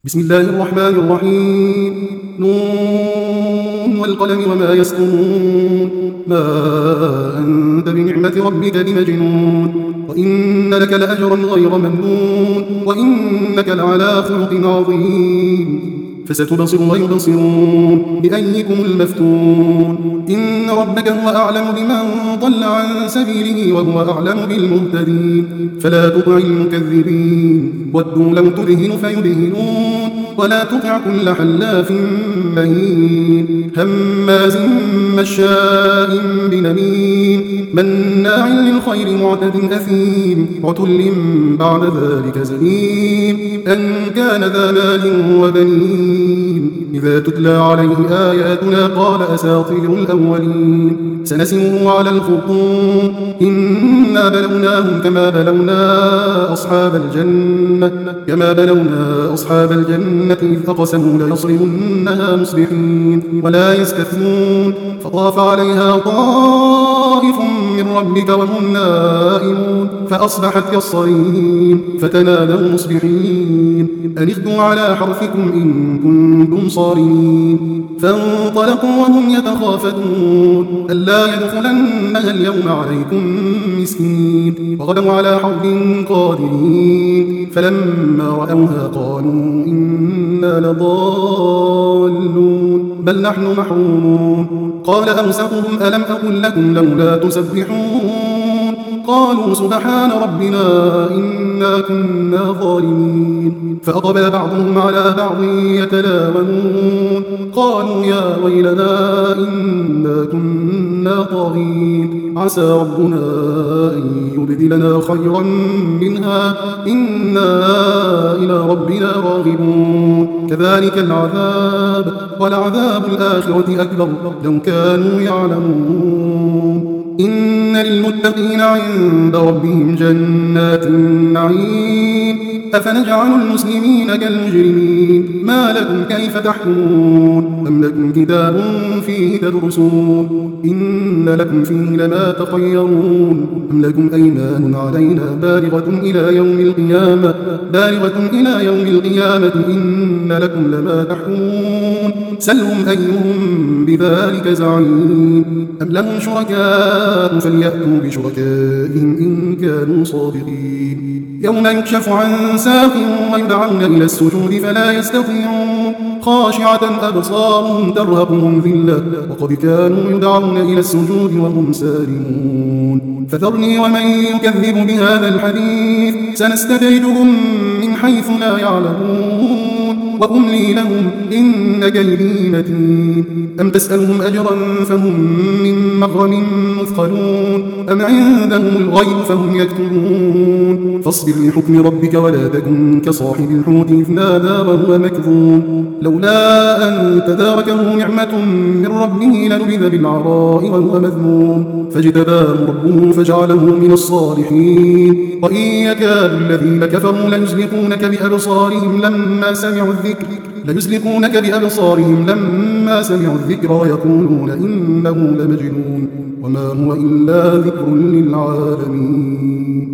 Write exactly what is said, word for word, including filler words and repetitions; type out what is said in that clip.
بسم الله الرحمن الرحيم. نون والقلم وما يسطرون. ما أنت بنعمة ربك بمجنون. وإن لك لأجرا غير ممنون. وإنك لعلى خلق عظيم. فستبصر ويبصرون بأيكم المفتون. إن ربك هو أعلم بمن ضل عن سبيله وهو أعلم بالمهتدين. فلا تطع المكذبين ودوا لو تدهن فيدهنون. ولا تطع كل حلاف مهين هماز مشاء بنميم مناع للخير معتد أثيم عتل بعد ذلك زنيم أن كان ذا مال وبنين إذا تتلى عليه آياتنا قال أساطير الأولين سنسمه على الخرطوم إنا بلوناهم كما بلونا أصحاب الجنة كما بلونا أصحاب الجنة إذ أقسموا ليصرمنها مصبحين ولا يستثنون فطاف عليها طائف من ربك وهم نائمون فأصبحت كالصريم فتنادوا مصبحين أن اغدوا على حرثكم إن كنتم صارمين فانطلقوا وهم يتخافتون ألا يدخلنها اليوم عليكم مسكين وغدوا على حرب قادرين فلما رأوها قالوا إنا لضالون بل نحن محرومون قال أوسطهم ألم أقل لكم لولا تسبحون قالوا سبحان ربنا إنا كنا ظالمين فأقبل بعضهم على بعض يتلاومون قالوا يا ويلنا إنا كنا طاغين عسى ربنا أن يبدلنا خيرا منها إنا إلى ربنا راغبون كذلك العذاب ولعذاب الآخرة أكبر لو كانوا يعلمون إن للمتقين عند ربهم جنات النعيم أفنجعل المسلمين كالمجرمين ما لكم كيف تحكمون أم لكم كتاب فيه تدرسون إن لكم فيه لما تخيرون أم لكم أيمان علينا بالغة إلى يوم القيامة بالغة إلى يوم القيامة إن لكم لما تحكمون سلهم أيهم بذلك زعيم أم لهم شركاء فليأتوا بشركائهم إن كانوا صادقين يوم يكشف عن ساق ويدعون إلى السجود فلا يستطيعون خاشعة أبصارهم ترهقهم ذلة وقد كانوا يدعون إلى السجود وهم سالمون فذرني ومن يكذب بهذا الحديث سنستدرجهم من حيث لا يعلمون وأملي لهم إن كيدي متين أم تسألهم أجرا فهم من مغرم مثقلون أم عندهم الغيب فهم يكتبون فاصبر لحكم ربك ولا تكن كصاحب الحوت إذ نادى وهو مكذوم لولا أن تداركه نعمة من ربه لنبذ بالعراء وهو مذموم فاجتباه ربه فجعله من الصالحين وإن يكاد الذين كفروا ليزلقونك بأبصارهم لما سمعوا الذكر ليزلقونك بأبصارهم لما سمعوا الذكر ويقولون إنه لمجنون وما هو إلا ذكر للعالمين.